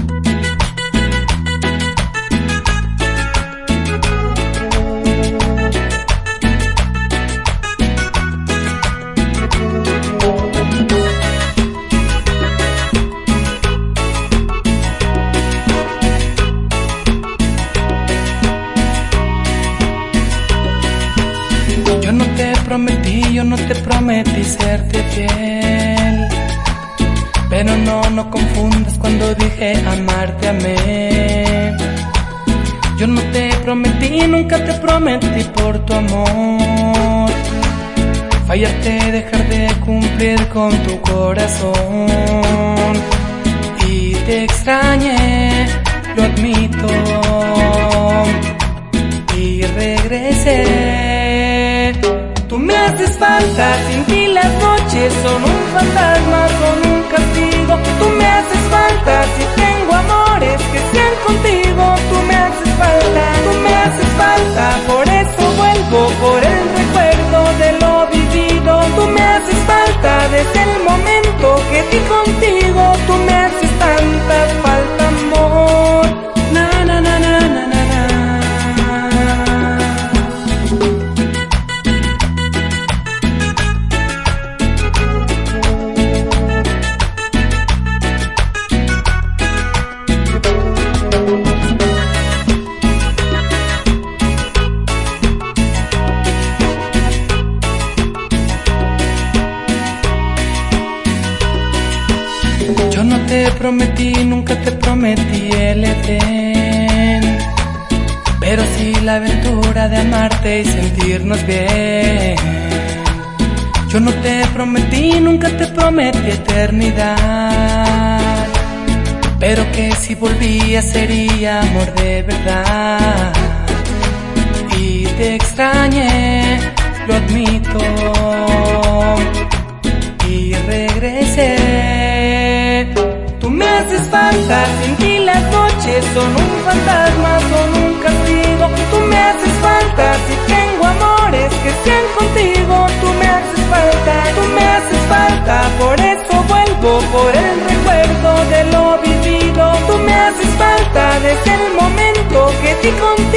Yo no te prometí serte fiel, pero no confundas cuando dije amarte, amé. Yo no te prometí, nunca te prometí por tu amor fallarte, dejar de cumplir con tu corazón. Y te extrañé, lo admito, y regresé. Tú me haces falta, sin ti las noches son un fantasma, son un castigo. Tú me haces falta, si tengo amores que sean contigo. Tú me haces falta, por eso vuelvo, por el recuerdo de lo vivido. Tú me haces falta desde el momento que di contigo. Tú me haces tanta falta, amor. Na na na na na na na. Yo no te prometí, nunca te prometí el Edén, pero sí la aventura de amarte y sentirnos bien. Yo no te prometí, nunca te prometí eternidad, pero que si volvía sería amor de verdad. Y te extrañé, lo admito, y regresé. Tú me haces falta, sin ti las noches son un fantasma, son un castigo. Tú me haces falta, si tengo amores que sean contigo. Tú me haces falta, por eso vuelvo, por el recuerdo de lo vivido. Tú me haces falta desde el momento que di contigo.